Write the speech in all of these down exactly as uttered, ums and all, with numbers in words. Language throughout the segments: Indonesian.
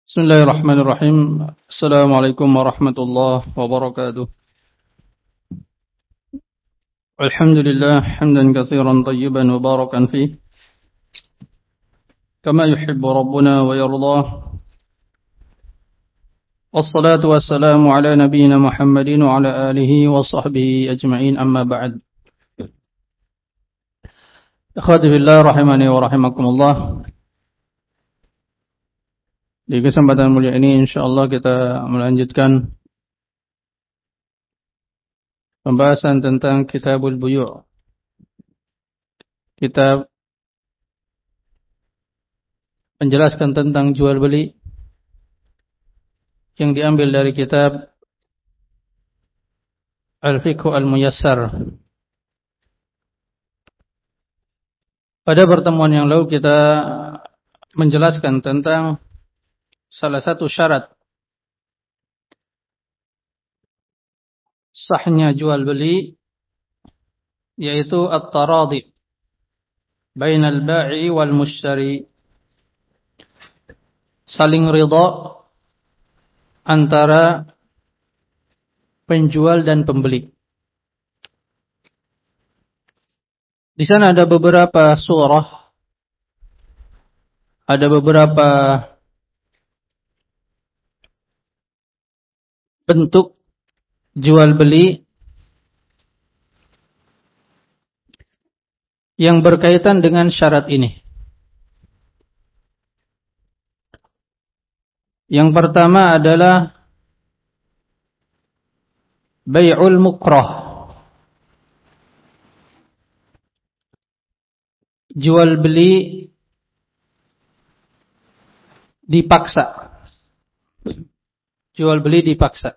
Bismillahirrahmanirrahim. Assalamualaikum warahmatullahi wabarakatuh. Alhamdulillah hamdan katsiran tayyiban mubarakan fih. Kama yuhibbu rabbuna wa yardah. Wassalatu wassalamu ala nabiyyina Muhammadin wa ala alihi wa sahbihi ajma'in, amma ba'd. Ikhwati fillah rahimani wa rahimakumullah. Di kesempatan mulia ini insyaallah kita melanjutkan pembahasan tentang Kitabul Buyu'. Kitab menjelaskan tentang jual beli yang diambil dari kitab Al-Fiqh Al-Muyassar. Pada pertemuan yang lalu kita menjelaskan tentang salah satu syarat sahnya jual beli, yaitu at-taradi bainal ba'i wal mushtari, saling ridha antara penjual dan pembeli. Di sana ada beberapa surah, ada beberapa bentuk jual beli yang berkaitan dengan syarat ini. Yang pertama adalah bai'ul mukrah, jual beli dipaksa. Jual beli dipaksa.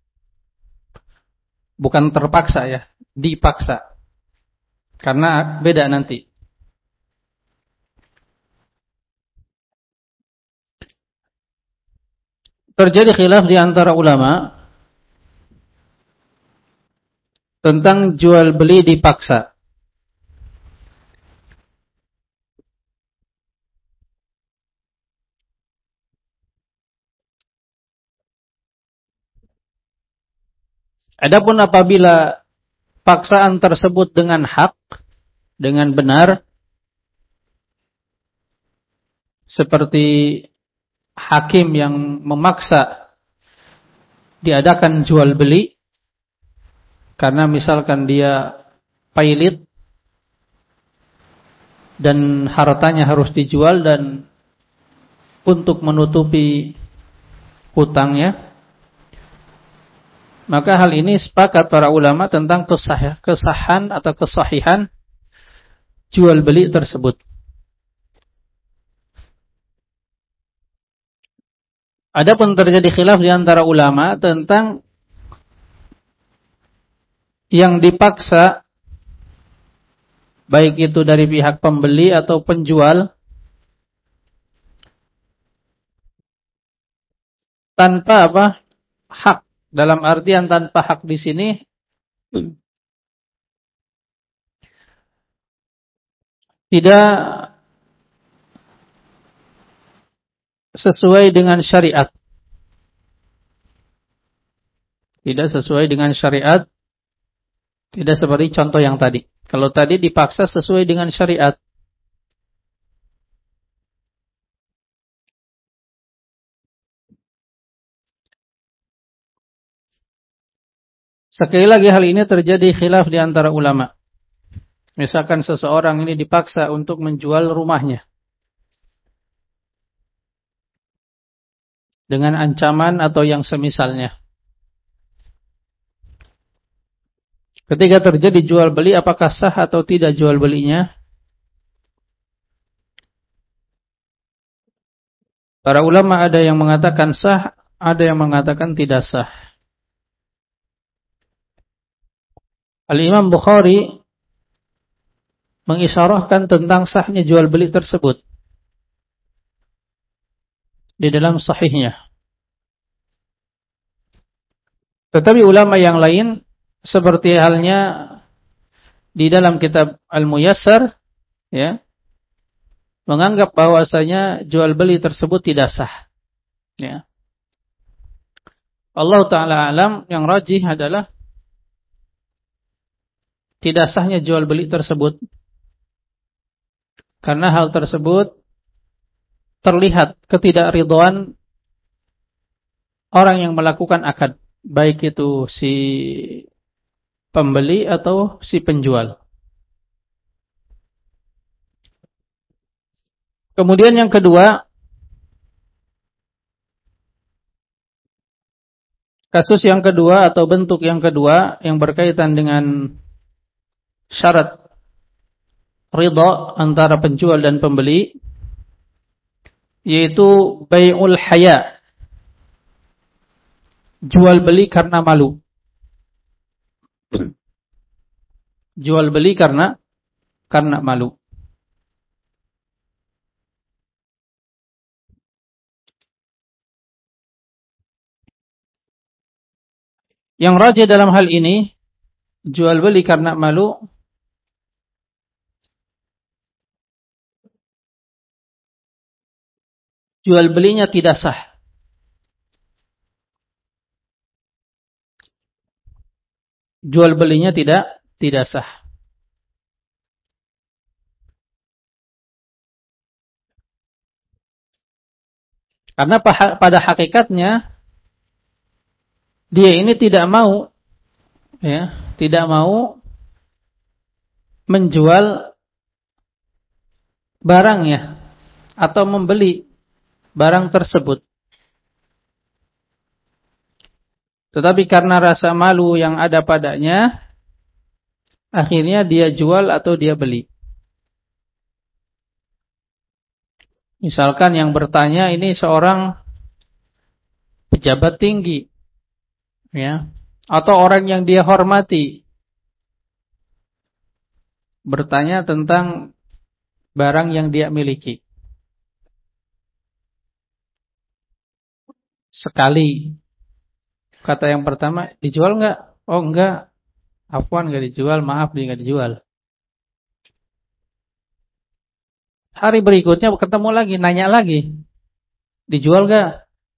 Bukan terpaksa ya, dipaksa. Karena beda nanti. Terjadi khilaf di antara ulama tentang jual beli dipaksa. Adapun apabila paksaan tersebut dengan hak, dengan benar, seperti hakim yang memaksa diadakan jual beli, karena misalkan dia pailit dan hartanya harus dijual dan untuk menutupi hutangnya, maka hal ini sepakat para ulama tentang kesah, kesahan atau kesahihan jual beli tersebut. Adapun terjadi khilaf di antara ulama tentang yang dipaksa, baik itu dari pihak pembeli atau penjual, tanpa apa? Hak. Dalam artian tanpa hak di sini tidak sesuai dengan syariat. Tidak sesuai dengan syariat. Tidak seperti contoh yang tadi. Kalau tadi dipaksa sesuai dengan syariat. Sekali lagi hal ini terjadi khilaf di antara ulama. Misalkan seseorang ini dipaksa untuk menjual rumahnya dengan ancaman atau yang semisalnya. Ketika terjadi jual beli, apakah sah atau tidak jual belinya? Para ulama ada yang mengatakan sah, ada yang mengatakan tidak sah. Al-Imam Bukhari mengisyarahkan tentang sahnya jual beli tersebut di dalam sahihnya. Tetapi ulama yang lain, seperti halnya di dalam kitab Al-Muyassar, ya, menganggap bahwasanya jual beli tersebut tidak sah. Ya. Allah Ta'ala alam, yang rajih adalah tidak sahnya jual beli tersebut. Karena hal tersebut terlihat ketidakridhaan orang yang melakukan akad, baik itu si pembeli atau si penjual. Kemudian yang kedua, kasus yang kedua atau bentuk yang kedua yang berkaitan dengan syarat ridha antara penjual dan pembeli, yaitu bai'ul haya, jual beli karena malu. Jual beli karena karena malu. Yang rajih dalam hal ini, jual beli karena malu, jual belinya tidak sah. Jual belinya tidak tidak sah. Karena pada hakikatnya dia ini tidak mau, ya, tidak mau menjual barangnya atau membeli barang tersebut. Tetapi karena rasa malu yang ada padanya, akhirnya dia jual atau dia beli. Misalkan yang bertanya ini seorang pejabat tinggi, ya, atau orang yang dia hormati, bertanya tentang barang yang dia miliki. Sekali, kata yang pertama, dijual nggak? Oh enggak, afwan nggak dijual, maaf dia nggak dijual. Hari berikutnya ketemu lagi, nanya lagi, dijual nggak?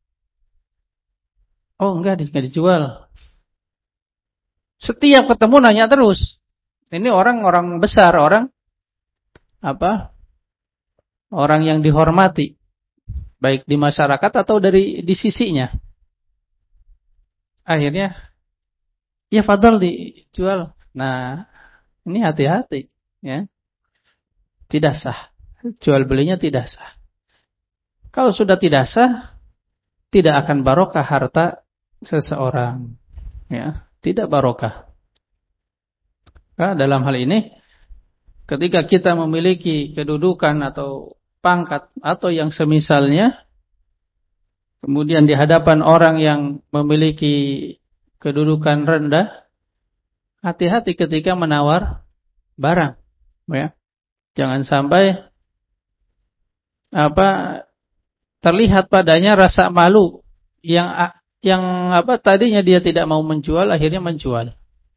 Oh enggak, nggak dijual. Setiap ketemu nanya terus. Ini orang-orang besar, orang apa? Orang yang dihormati, baik di masyarakat atau dari di sisinya. Akhirnya, ya fadal dijual. Nah, ini hati-hati, ya. Tidak sah. Jual belinya tidak sah. Kalau sudah tidak sah, tidak akan barokah harta seseorang, ya, tidak barokah. Nah, dalam hal ini, ketika kita memiliki kedudukan atau pangkat atau yang semisalnya, kemudian di hadapan orang yang memiliki kedudukan rendah, hati-hati ketika menawar barang, ya. Jangan sampai apa terlihat padanya rasa malu yang yang apa tadinya dia tidak mau menjual, akhirnya menjual.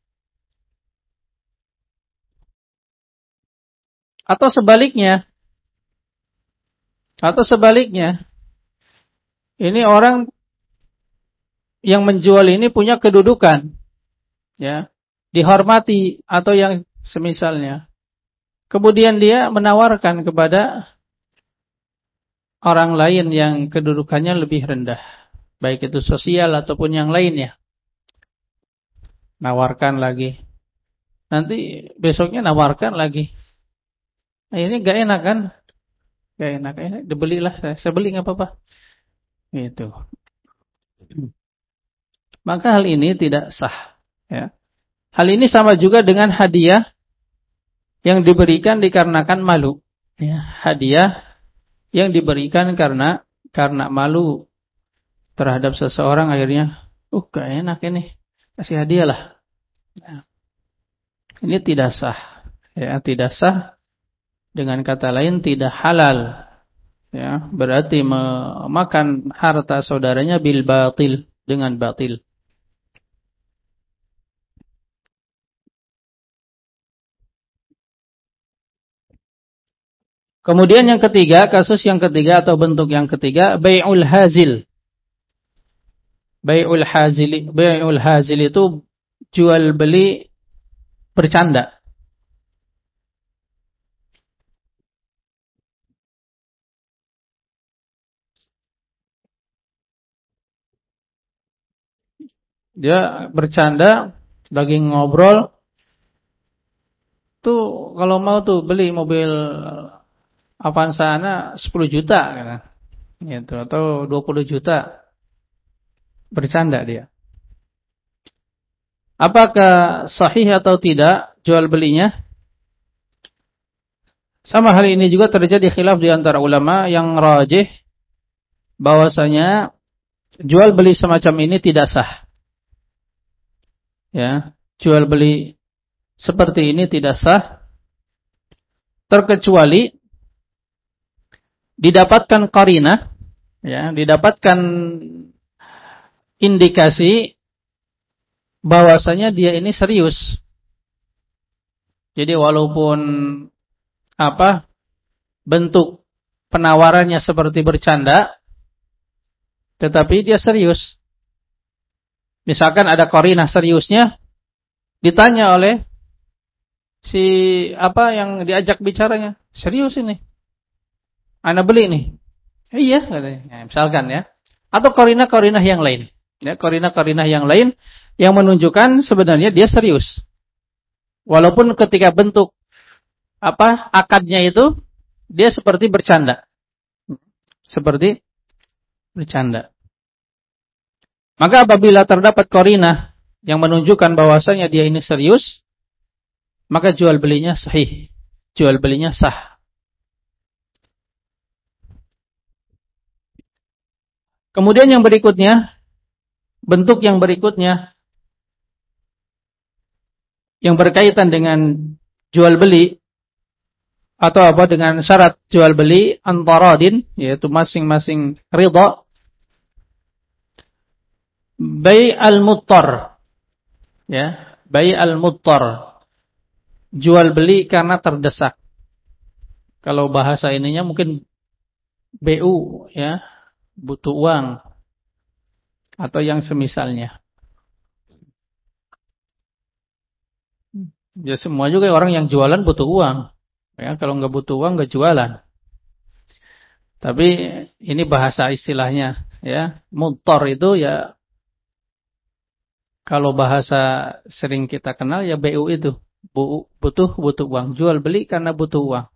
Atau sebaliknya, atau sebaliknya, ini orang yang menjual ini punya kedudukan, ya, dihormati atau yang semisalnya. Kemudian dia menawarkan kepada orang lain yang kedudukannya lebih rendah, baik itu sosial ataupun yang lainnya. Nawarkan lagi. Nanti besoknya nawarkan lagi. Nah, ini gak enak kan? Gak enak. Eh, dibelilah, saya beli gak apa-apa. Gitu. Maka hal ini tidak sah, ya. Hal ini sama juga dengan hadiah yang diberikan dikarenakan malu, ya. Hadiah yang diberikan karena karena malu terhadap seseorang, akhirnya, uh gak enak ini, kasih hadiah lah. Nah, ini tidak sah, ya, tidak sah. Dengan kata lain tidak halal, ya, berarti memakan harta saudaranya bil batil, dengan batil. Kemudian yang ketiga, kasus yang ketiga atau bentuk yang ketiga, bai'ul hazil, Bai'ul hazili, bai'ul hazil itu jual beli bercanda. Dia bercanda lagi ngobrol tuh, kalau mau tuh beli mobil Avanza ana sepuluh juta kan. Gitu, atau dua puluh juta. Bercanda dia. Apakah sahih atau tidak jual belinya? Sama hal ini juga terjadi khilaf di antara ulama. Yang rajih bahwasanya jual beli semacam ini tidak sah. Ya, jual beli seperti ini tidak sah terkecuali didapatkan qarinah, ya, didapatkan indikasi bahwasanya dia ini serius. Jadi walaupun apa bentuk penawarannya seperti bercanda, tetapi dia serius. Misalkan ada qarinah seriusnya, ditanya oleh si apa yang diajak bicaranya, serius ini, ana beli nih. Eh, iya katanya. Ya, misalkan ya. Atau qarinah-qarinah yang lain. Ya, qarinah-qarinah yang lain yang menunjukkan sebenarnya dia serius. Walaupun ketika bentuk apa akadnya itu dia seperti bercanda. Seperti bercanda. Maka apabila terdapat qarinah yang menunjukkan bahwasanya dia ini serius, maka jual belinya sahih. Jual belinya sah. Kemudian yang berikutnya, bentuk yang berikutnya yang berkaitan dengan jual beli atau apa dengan syarat jual beli antaradin, yaitu masing-masing ridha. Bai al-muttar, ya, bai al-muttar, jual beli karena terdesak. Kalau bahasa ininya mungkin B U, ya, butuh uang atau yang semisalnya. Ya semua juga orang yang jualan butuh uang. Ya, kalau nggak butuh uang nggak jualan. Tapi ini bahasa istilahnya, ya, muttar itu ya. Kalau bahasa sering kita kenal ya B U itu. Butuh butuh uang. Jual beli karena butuh uang.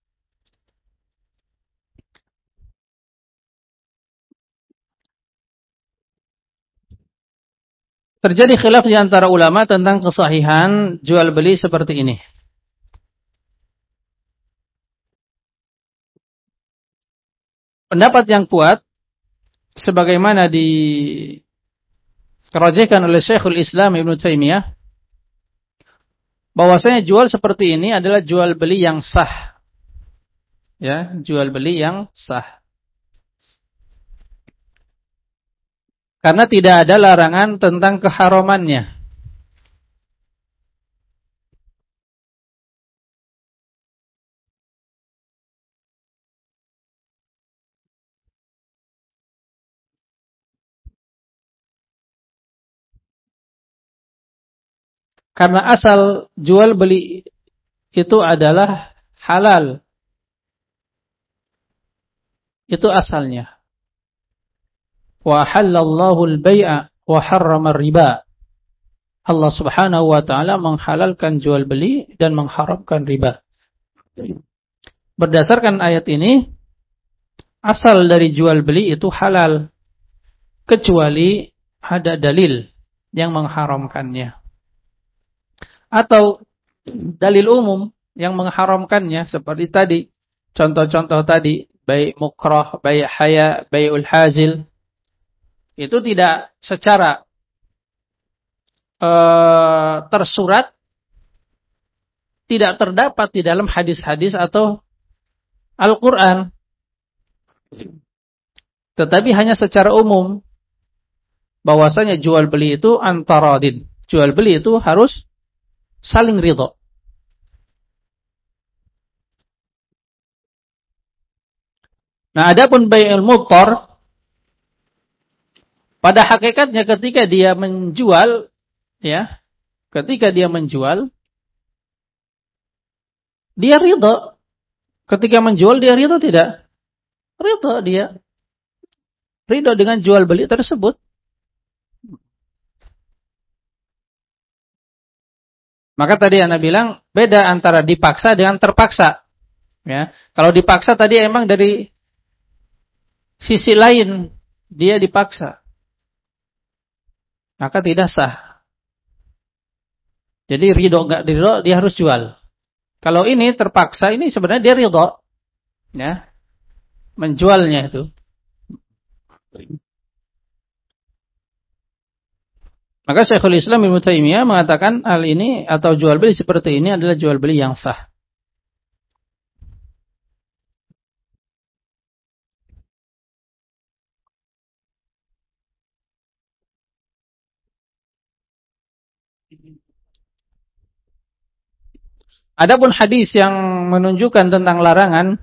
Terjadi khilaf di antara ulama tentang kesahihan jual beli seperti ini. Pendapat yang kuat sebagaimana dirajihkan oleh Syekhul Islam Ibnu Taimiyah, bahwasanya jual seperti ini adalah jual beli yang sah. Ya, jual beli yang sah. Karena tidak ada larangan tentang keharamannya. Karena asal jual beli itu adalah halal. Itu asalnya. Wa halallahu al-bai'a wa harrama riba. Allah Subhanahu wa taala menghalalkan jual beli dan mengharamkan riba. Berdasarkan ayat ini, asal dari jual beli itu halal kecuali ada dalil yang mengharamkannya. Atau dalil umum yang mengharamkannya seperti tadi, contoh-contoh tadi, baik mukrah, baik haya, bai'ul hazil, itu tidak secara uh, tersurat, tidak terdapat di dalam hadis-hadis atau Al-Quran, tetapi hanya secara umum bahwasanya jual beli itu antaradin, jual beli itu harus saling ridha. Nah, adapun bai'ul muttar, Pada hakikatnya ketika dia menjual, ya, ketika dia menjual, dia ridha. Ketika menjual dia ridha tidak? Ridha dia. Ridha dengan jual beli tersebut. Maka tadi Anda bilang beda antara dipaksa dengan terpaksa. Ya, kalau dipaksa tadi emang dari sisi lain dia dipaksa, maka tidak sah. Jadi ridho enggak ridho dia harus jual. Kalau ini terpaksa, ini sebenarnya dia ridho, ya, menjualnya itu. Maka Syekhul Islam Ibnu Taimiyah mengatakan hal ini atau jual beli seperti ini adalah jual beli yang sah. Adapun hadis yang menunjukkan tentang larangan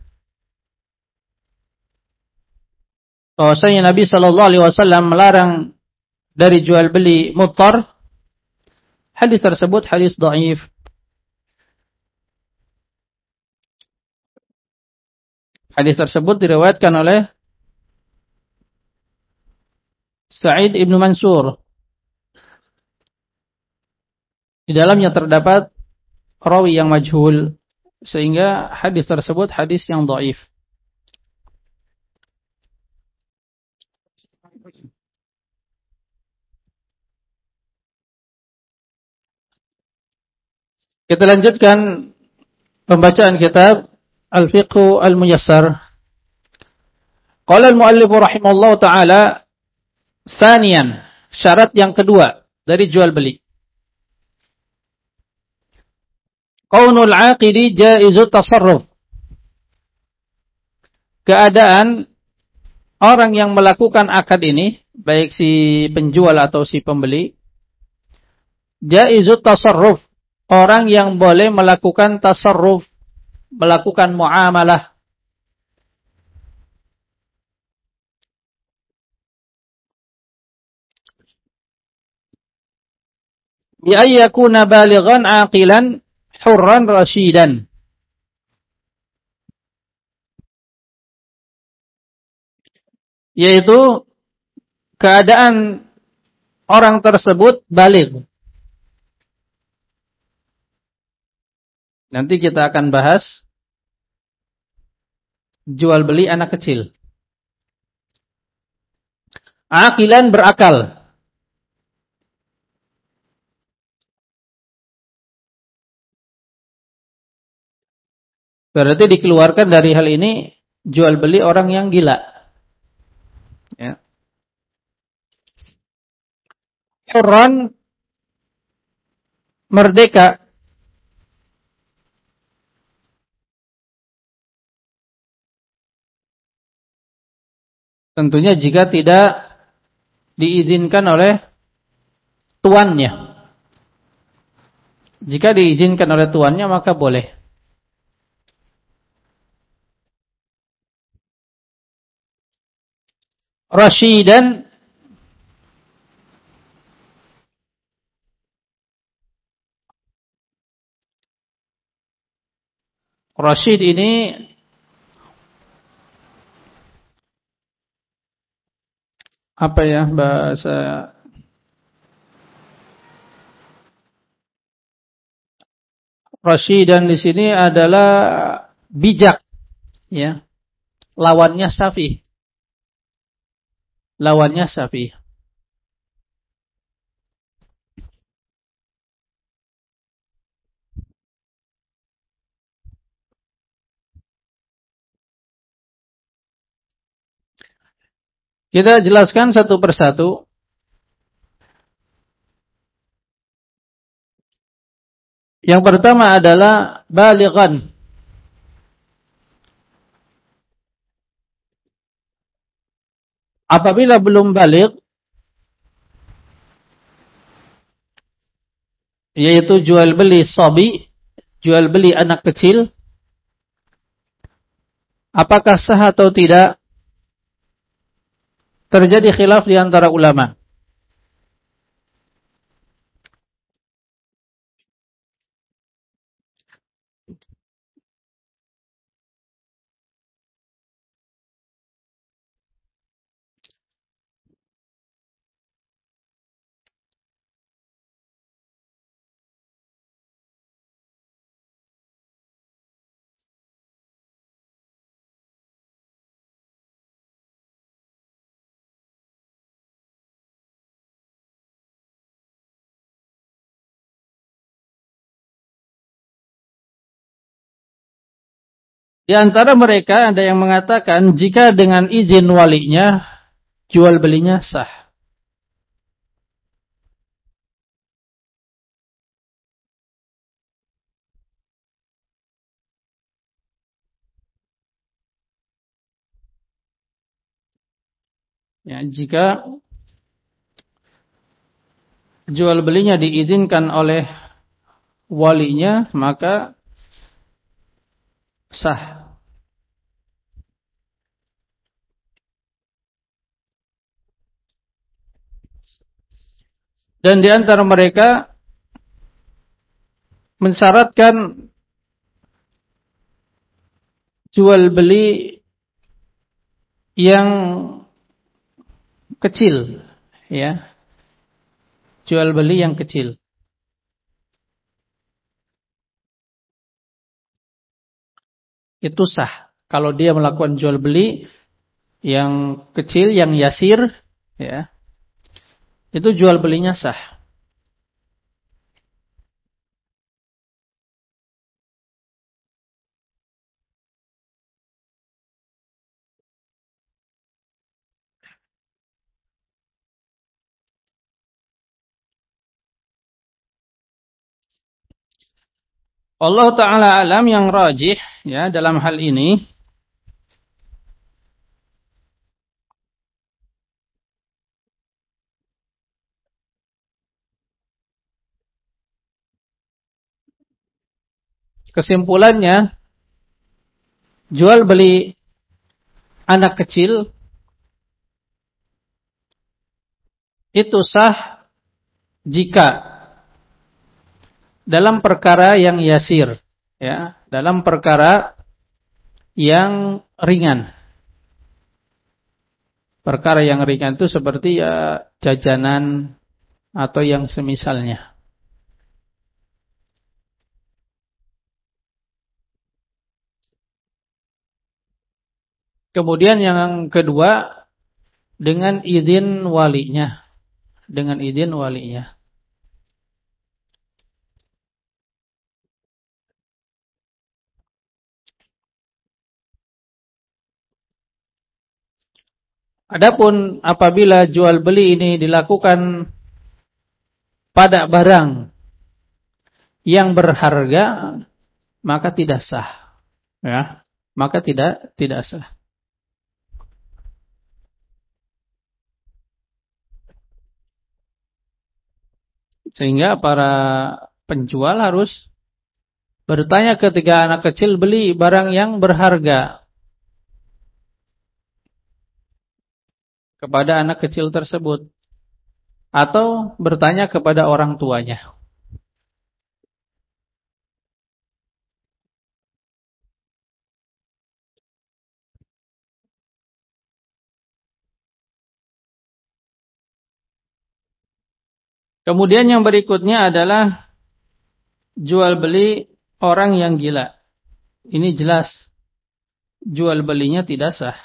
bahwasanya Nabi Shallallahu Alaihi Wasallam melarang dari jual beli muttar, hadis tersebut hadis dhaif. Hadis tersebut diriwayatkan oleh Sa'id ibnu Mansur. Di dalamnya terdapat rawi yang majhul, sehingga hadis tersebut hadis yang dhaif. Kita lanjutkan pembacaan kitab Al-Fiqh Al-Muyassar. Qala al-muallif rahimahullahu taala, tsaniyan, syarat yang kedua dari jual beli. Qaunul 'aqidi jaizut tasarruf. Keadaan orang yang melakukan akad ini, baik si penjual atau si pembeli, jaizut tasarruf, orang yang boleh melakukan tasarruf, melakukan muamalah. Bi ayyakuna balighan aqilan hurran rasyidan. Yaitu keadaan orang tersebut baligh. Nanti kita akan bahas jual beli anak kecil. Aqilan berakal. Berarti dikeluarkan dari hal ini jual beli orang yang gila. Ya. Hurran, merdeka. Tentunya jika tidak diizinkan oleh tuannya. Jika diizinkan oleh tuannya maka boleh. Rasyidan, Rasyid ini apa ya bahasa Rasyidan di sini adalah bijak, ya. Lawannya safih. Lawannya safih. Kita jelaskan satu persatu. Yang pertama adalah balighan. Apabila belum baligh, yaitu jual beli sabi, jual beli anak kecil, apakah sah atau tidak? terjadi khilaf di antara ulama. Di antara mereka ada yang mengatakan jika dengan izin walinya jual belinya sah. Ya, jika jual belinya diizinkan oleh walinya maka sah. Dan di antara mereka mensyaratkan jual beli yang kecil, ya. Jual beli yang kecil. Itu sah. Kalau dia melakukan jual beli yang kecil, yang yasir, ya. Itu jual belinya sah. Allah Ta'ala alam yang rajih, ya, dalam hal ini kesimpulannya jual beli anak kecil itu sah jika dalam perkara yang yasir, ya, dalam perkara yang ringan. Perkara yang ringan itu seperti ya jajanan atau yang semisalnya. Kemudian yang kedua, dengan izin walinya. Dengan izin walinya. Adapun apabila jual beli ini dilakukan pada barang yang berharga, maka tidak sah. Ya, maka tidak tidak sah. Sehingga para penjual harus bertanya ketika anak kecil beli barang yang berharga kepada anak kecil tersebut. Atau bertanya kepada orang tuanya. Kemudian yang berikutnya adalah jual beli orang yang gila. Ini jelas jual belinya tidak sah.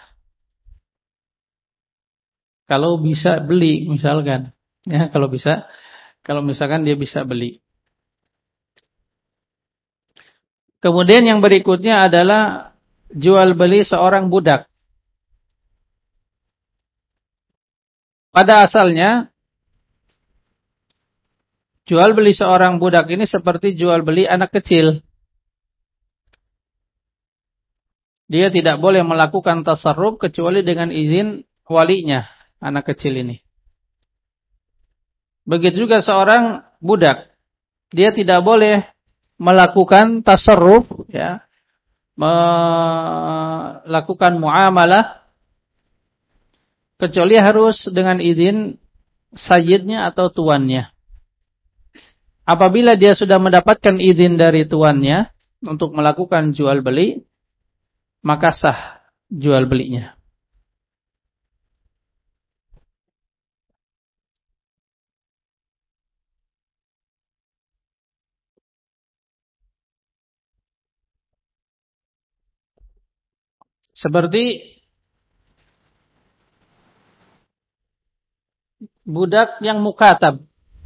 Kalau bisa beli misalkan, ya kalau bisa, kalau misalkan dia bisa beli. Kemudian yang berikutnya adalah jual beli seorang budak. Pada asalnya jual beli seorang budak ini seperti jual beli anak kecil. Dia tidak boleh melakukan tasarruf kecuali dengan izin walinya, anak kecil ini. Begitu juga seorang budak. Dia tidak boleh melakukan tasarruf, ya, melakukan muamalah kecuali harus dengan izin sayyidnya atau tuannya. Apabila dia sudah mendapatkan izin dari tuannya untuk melakukan jual beli, maka sah jual belinya. Seperti budak yang mukatab.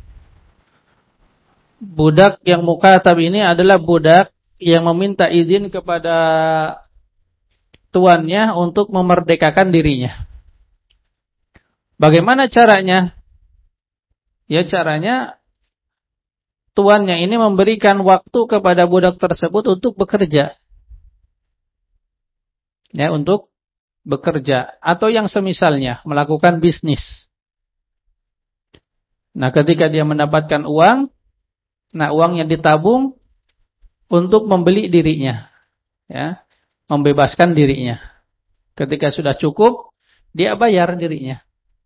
Budak yang mukatab ini adalah budak yang meminta izin kepada tuannya untuk memerdekakan dirinya. Bagaimana caranya? Ya, caranya tuannya ini memberikan waktu kepada budak tersebut untuk bekerja. Ya, untuk bekerja atau yang semisalnya melakukan bisnis. Nah, ketika dia mendapatkan uang, nah uangnya ditabung untuk membeli dirinya, ya, membebaskan dirinya. Ketika sudah cukup, dia bayar dirinya.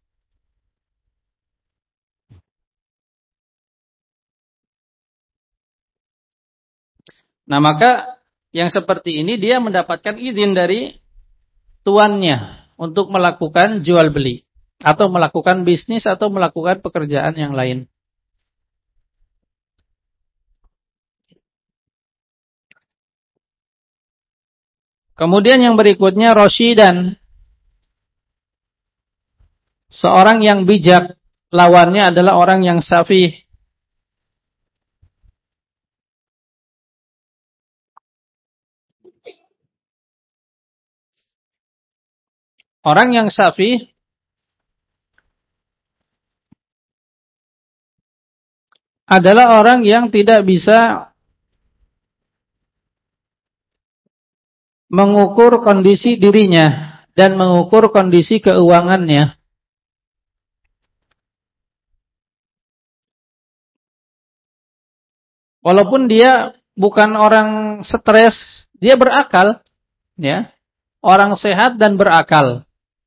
Nah, maka yang seperti ini dia mendapatkan izin dari tuannya untuk melakukan jual beli atau melakukan bisnis atau melakukan pekerjaan yang lain. Kemudian yang berikutnya Rasyidan. Seorang yang bijak, lawannya adalah orang yang safih. Orang yang safih adalah orang yang tidak bisa mengukur kondisi dirinya dan mengukur kondisi keuangannya. Walaupun dia bukan orang stres, dia berakal, ya. Orang sehat dan berakal.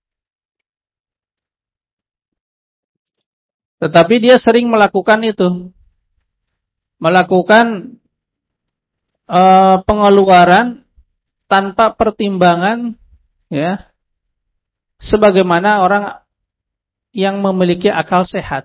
Tetapi dia sering melakukan itu. Melakukan uh, pengeluaran tanpa pertimbangan, ya. Sebagaimana orang yang memiliki akal sehat.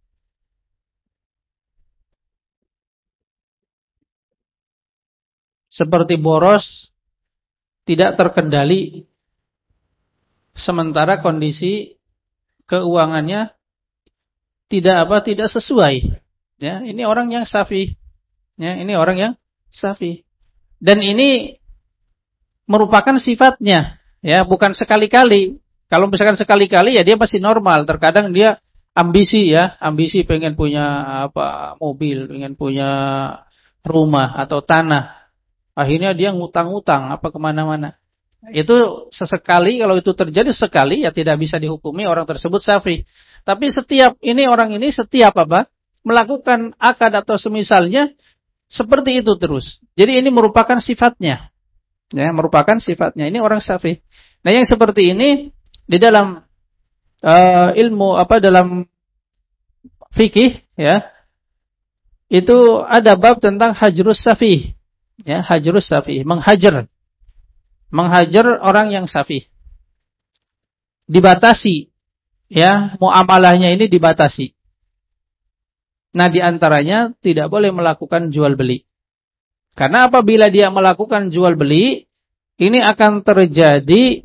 Seperti boros, tidak terkendali, sementara kondisi keuangannya tidak apa tidak sesuai. Ya, ini orang yang safih. Ya, ini orang yang safih. Dan ini merupakan sifatnya, ya, bukan sekali-kali. Kalau misalkan sekali-kali ya dia masih normal. Terkadang dia ambisi ya, ambisi pengen punya apa mobil, pengen punya rumah atau tanah. Akhirnya dia ngutang-ngutang apa kemana-mana. Itu sesekali, kalau itu terjadi sekali ya tidak bisa dihukumi orang tersebut safih. Tapi setiap ini orang ini setiap apa melakukan akad atau semisalnya seperti itu terus. Jadi ini merupakan sifatnya, ya merupakan sifatnya. Ini orang safih. Nah yang seperti ini di dalam uh, ilmu apa dalam fikih ya itu ada bab tentang hajrus safih. Ya, hajrus safih, menghajar. Menghajar orang yang safih. Dibatasi, ya, muamalahnya ini dibatasi. Nah, di antaranya tidak boleh melakukan jual beli. Karena apabila dia melakukan jual beli, ini akan terjadi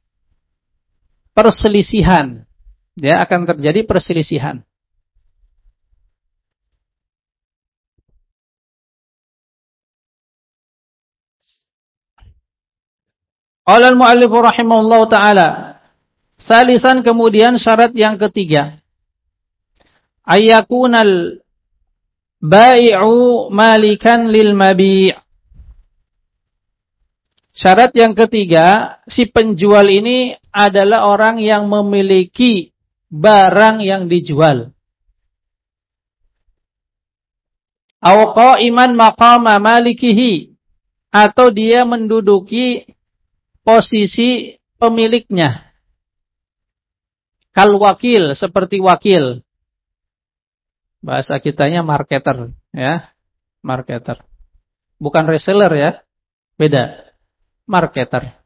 perselisihan. Ya, akan terjadi perselisihan. Qala al-mu'allif rahimahullahu ta'ala. Salisan kemudian syarat yang ketiga. Ayyakunal bai'u malikan lil mabi'. Syarat yang ketiga, si penjual ini adalah orang yang memiliki barang yang dijual. Aw qa'iman maqama malikihi, atau dia menduduki posisi pemiliknya. Kal wakil, seperti wakil. Bahasa kitanya marketer, ya. Marketer. Bukan reseller ya. Beda. Marketer.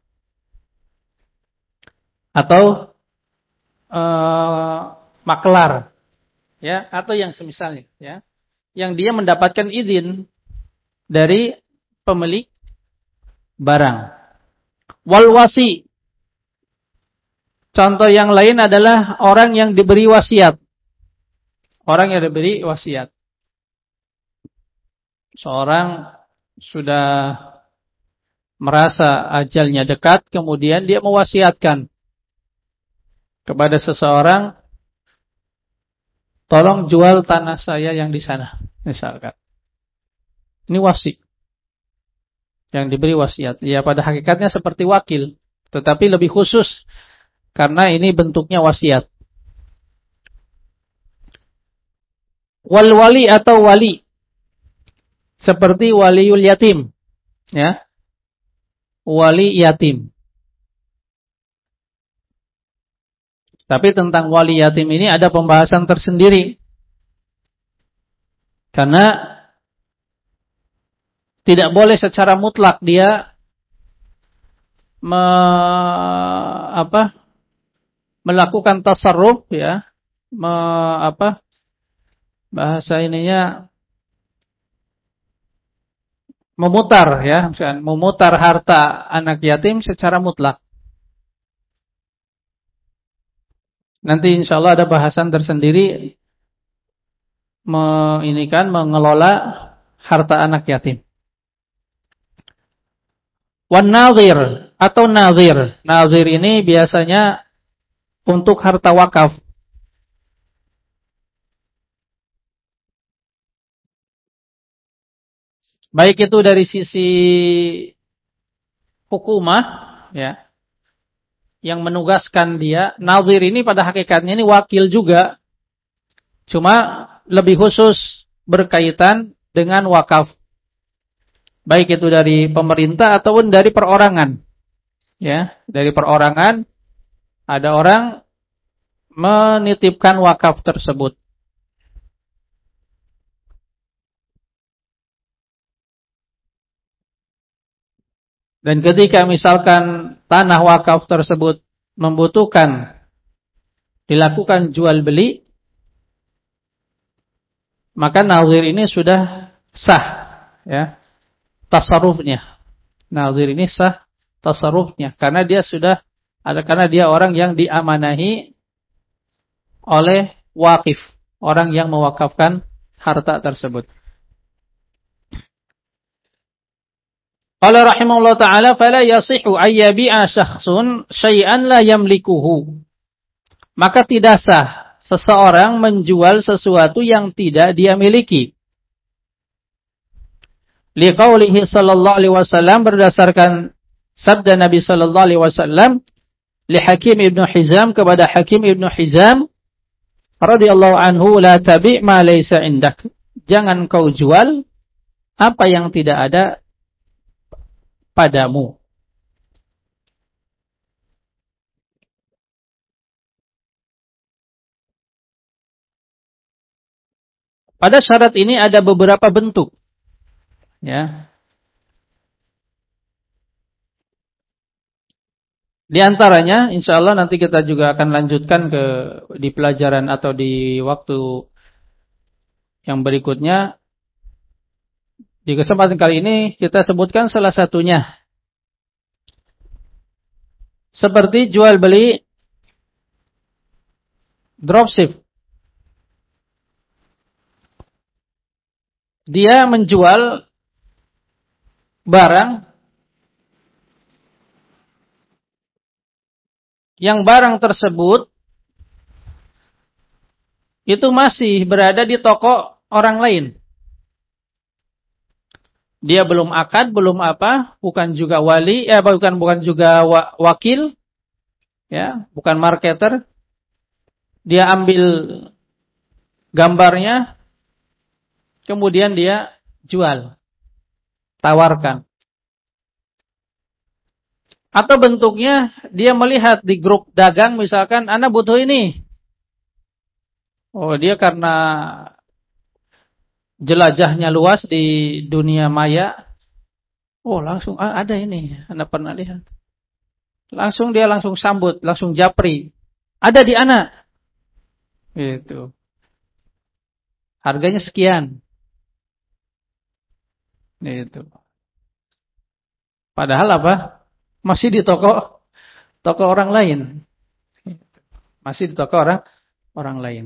Atau uh, maklar, ya, atau yang semisalnya, ya. Yang dia mendapatkan izin dari pemilik barang. Wal wasi. Contoh yang lain adalah orang yang diberi wasiat. Orang yang diberi wasiat. Seorang sudah merasa ajalnya dekat, kemudian dia mewasiatkan kepada seseorang, tolong jual tanah saya yang di sana, misalkan. Ini wasi. Yang diberi wasiat. Ya, pada hakikatnya seperti wakil, tetapi lebih khusus karena ini bentuknya wasiat. Wal wali atau wali, seperti waliul yatim, ya. Wali yatim. Tapi tentang wali yatim ini ada pembahasan tersendiri. Karena tidak boleh secara mutlak dia me, apa, melakukan tasarruf, ya, me, apa, bahasa ininya memutar, ya, misalkan memutar harta anak yatim secara mutlak. Nanti insya Allah ada bahasan tersendiri me, ini kan mengelola harta anak yatim. Wan nazir atau nazir. Nazir ini biasanya untuk harta wakaf. Baik itu dari sisi hukumah, ya, yang menugaskan dia. Nazir ini pada hakikatnya ini wakil juga. Cuma lebih khusus berkaitan dengan wakaf. Baik itu dari pemerintah ataupun dari perorangan. Ya, dari perorangan ada orang menitipkan wakaf tersebut. Dan ketika misalkan tanah wakaf tersebut membutuhkan dilakukan jual beli, maka nazir ini sudah sah, ya, tasarrufnya. Nazir ini sah tasarrufnya karena dia sudah ada karena dia orang yang diamanahi oleh wakif, orang yang mewakafkan harta tersebut. Qala rahimahullah ta'ala fala yasihu ayyabi'a syakhsun syai'an la yamlikuhu. Maka tidak sah seseorang menjual sesuatu yang tidak dia miliki. Liqaulihi sallallahu alaihi wasallam, berdasarkan sabda Nabi sallallahu alaihi wasallam li Hakim Ibnu Hizam kepada Hakim Ibnu Hizam radhiyallahu anhu, la tabi' ma laysa indak. Jangan kau jual apa yang tidak ada padamu. Pada syarat ini ada beberapa bentuk, ya. Di antaranya, insya Allah nanti kita juga akan lanjutkan ke di pelajaran atau di waktu yang berikutnya. Di kesempatan kali ini kita sebutkan salah satunya. Seperti jual beli dropship. Dia menjual barang yang barang tersebut itu masih berada di toko orang lain. Dia belum akad, belum apa, bukan juga wali, ya bukan bukan juga wakil, ya, bukan marketer. Dia ambil gambarnya, kemudian dia jual, tawarkan. Atau bentuknya dia melihat di grup dagang misalkan, ana butuh ini. Oh, dia karena jelajahnya luas di dunia maya. Oh, langsung ah, ada ini, ana pernah lihat. Langsung dia langsung sambut, langsung japri. Ada di ana. Gitu. Harganya sekian. Gitu. Padahal apa? Masih di toko toko orang lain. Masih di toko orang orang lain.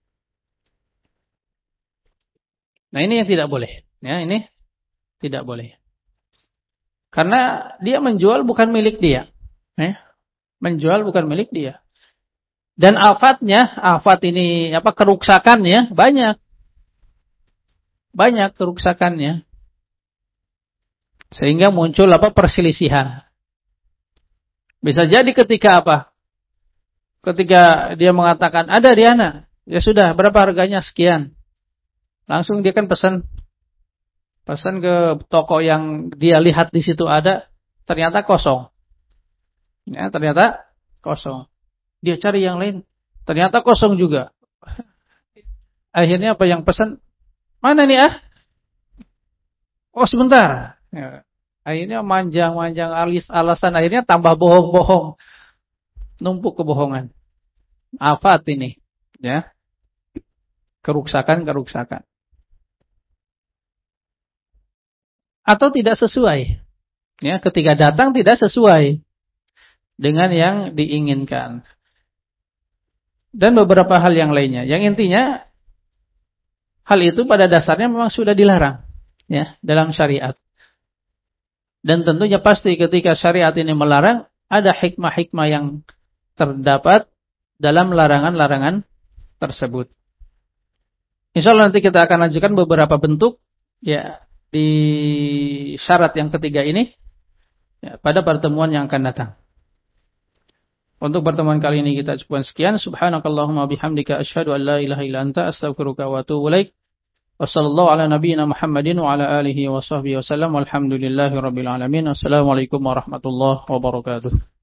Nah, ini yang tidak boleh. Ya, ini tidak boleh. Karena dia menjual bukan milik dia. Ya. Menjual bukan milik dia. Dan afatnya, afat ini apa keruksakannya banyak. Banyak keruksakannya. Sehingga muncul apa perselisihan. Bisa jadi ketika apa? Ketika dia mengatakan ada di ana, ya sudah, berapa harganya? Sekian. Langsung dia kan pesan pesan ke toko yang dia lihat di situ ada, ternyata kosong. Ya, ternyata kosong. Dia cari yang lain, ternyata kosong juga. Akhirnya apa yang pesan? Mana nih ah? Oh, sebentar. Ya. Akhirnya manjang-manjang alis alasan, akhirnya tambah bohong-bohong. Numpuk kebohongan. Afat ini, ya. Keruksakan-keruksakan. Atau tidak sesuai. Ya, ketika datang tidak sesuai dengan yang diinginkan. Dan beberapa hal yang lainnya. Yang intinya hal itu pada dasarnya memang sudah dilarang, ya, dalam syariat. Dan tentunya pasti ketika syariat ini melarang, ada hikmah-hikmah yang terdapat dalam larangan-larangan tersebut. Insyaallah nanti kita akan lanjutkan beberapa bentuk, ya, di syarat yang ketiga ini, ya, pada pertemuan yang akan datang. Untuk pertemuan kali ini kita cukupkan sekian. Subhanakallahumma bihamdika asyhadu an la ilaha illa anta astaghfiruka wa atubu ilaik. Wassallallahu ala nabiyyina Muhammadin wa ala alihi wa sahbihi wasallam. Walhamdulillahirabbil alamin. Wassalamualaikum warahmatullahi wabarakatuh.